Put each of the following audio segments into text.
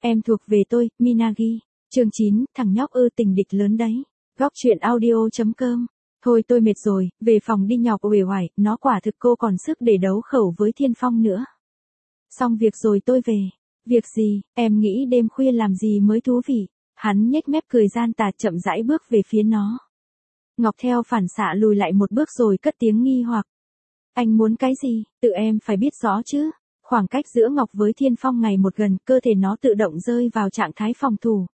Em thuộc về tôi, Minagi. Chương 9, thằng nhóc ư tình địch lớn đấy. Góc truyện audio.com. Thôi tôi mệt rồi, về phòng đi nhọc uể oải, nó quả thực cô còn sức để đấu khẩu với Thiên Phong nữa. Xong việc rồi tôi về. Việc gì, em nghĩ đêm khuya làm gì mới thú vị. Hắn nhếch mép cười gian tà chậm rãi bước về phía nó. Ngọc theo phản xạ lùi lại một bước rồi cất tiếng nghi hoặc. Anh muốn cái gì, tự em phải biết rõ chứ. Khoảng cách giữa Ngọc với Thiên Phong ngày một gần, cơ thể nó tự động rơi vào trạng thái phòng thủ.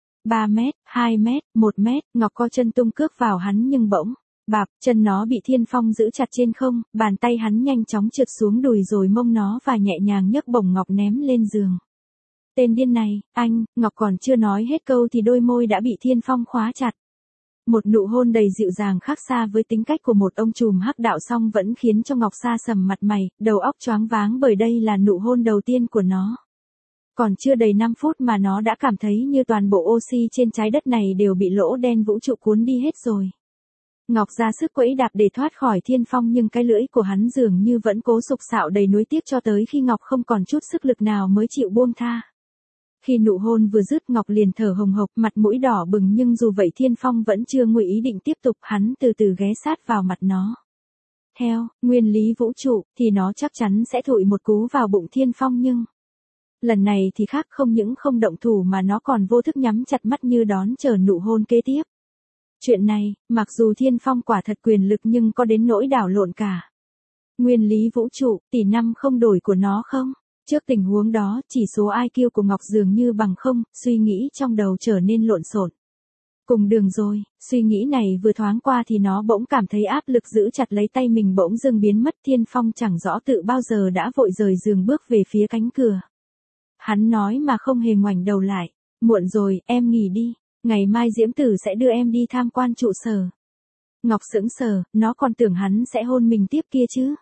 3 mét, 2 mét, 1 mét, Ngọc co chân tung cước vào hắn nhưng bỗng, bạp, chân nó bị Thiên Phong giữ chặt trên không, bàn tay hắn nhanh chóng trượt xuống đùi rồi mông nó và nhẹ nhàng nhấc bổng Ngọc ném lên giường. Tên điên này, anh, Ngọc còn chưa nói hết câu thì đôi môi đã bị Thiên Phong khóa chặt. Một nụ hôn đầy dịu dàng khác xa với tính cách của một ông trùm hắc đạo song vẫn khiến cho Ngọc sa sầm mặt mày, đầu óc choáng váng bởi đây là nụ hôn đầu tiên của nó. Còn chưa đầy 5 phút mà nó đã cảm thấy như toàn bộ oxy trên trái đất này đều bị lỗ đen vũ trụ cuốn đi hết rồi. Ngọc ra sức quẫy đạp để thoát khỏi Thiên Phong nhưng cái lưỡi của hắn dường như vẫn cố sục sạo đầy nuối tiếc cho tới khi Ngọc không còn chút sức lực nào mới chịu buông tha. Khi nụ hôn vừa dứt Ngọc liền thở hồng hộc, mặt mũi đỏ bừng nhưng dù vậy Thiên Phong vẫn chưa nguy ý định tiếp tục, hắn từ từ ghé sát vào mặt nó. Theo nguyên lý vũ trụ thì nó chắc chắn sẽ thụi một cú vào bụng Thiên Phong nhưng lần này thì khác, không những không động thủ mà nó còn vô thức nhắm chặt mắt như đón chờ nụ hôn kế tiếp. Chuyện này, mặc dù Thiên Phong quả thật quyền lực nhưng có đến nỗi đảo lộn cả nguyên lý vũ trụ, tỷ năm không đổi của nó không? Trước tình huống đó, chỉ số IQ của Ngọc dường như bằng không, suy nghĩ trong đầu trở nên lộn xộn. Cùng đường rồi, suy nghĩ này vừa thoáng qua thì nó bỗng cảm thấy áp lực giữ chặt lấy tay mình bỗng dưng biến mất. Thiên Phong chẳng rõ tự bao giờ đã vội rời giường bước về phía cánh cửa. Hắn nói mà không hề ngoảnh đầu lại. Muộn rồi, em nghỉ đi. Ngày mai Diễm Tử sẽ đưa em đi tham quan trụ sở. Ngọc sững sờ, nó còn tưởng hắn sẽ hôn mình tiếp kia chứ.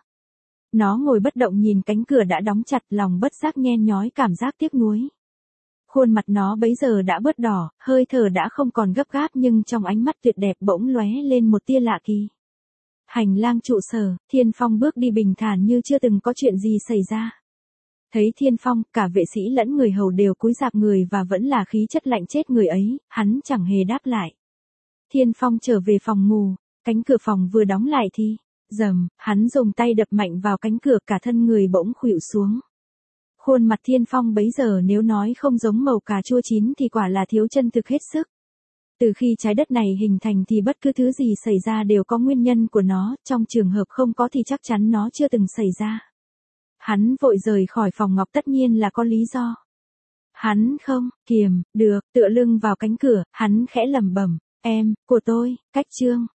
Nó ngồi bất động nhìn cánh cửa đã đóng chặt, lòng bất giác nhen nhói cảm giác tiếc nuối. Khuôn mặt nó bấy giờ đã bớt đỏ, hơi thở đã không còn gấp gáp nhưng trong ánh mắt tuyệt đẹp bỗng lóe lên một tia lạ kỳ. Hành lang trụ sở, Thiên Phong bước đi bình thản như chưa từng có chuyện gì xảy ra. Thấy Thiên Phong, cả vệ sĩ lẫn người hầu đều cúi rạp người và vẫn là khí chất lạnh chết người ấy, hắn chẳng hề đáp lại. Thiên Phong trở về phòng ngủ, cánh cửa phòng vừa đóng lại thì rầm, hắn dùng tay đập mạnh vào cánh cửa, cả thân người bỗng khuỵu xuống. Khuôn mặt Thiên Phong bấy giờ nếu nói không giống màu cà chua chín thì quả là thiếu chân thực hết sức. Từ khi trái đất này hình thành thì bất cứ thứ gì xảy ra đều có nguyên nhân của nó, trong trường hợp không có thì chắc chắn nó chưa từng xảy ra. Hắn vội rời khỏi phòng Ngọc tất nhiên là có lý do. Hắn không kiềm được, tựa lưng vào cánh cửa, hắn khẽ lẩm bẩm, em, của tôi, cách chương.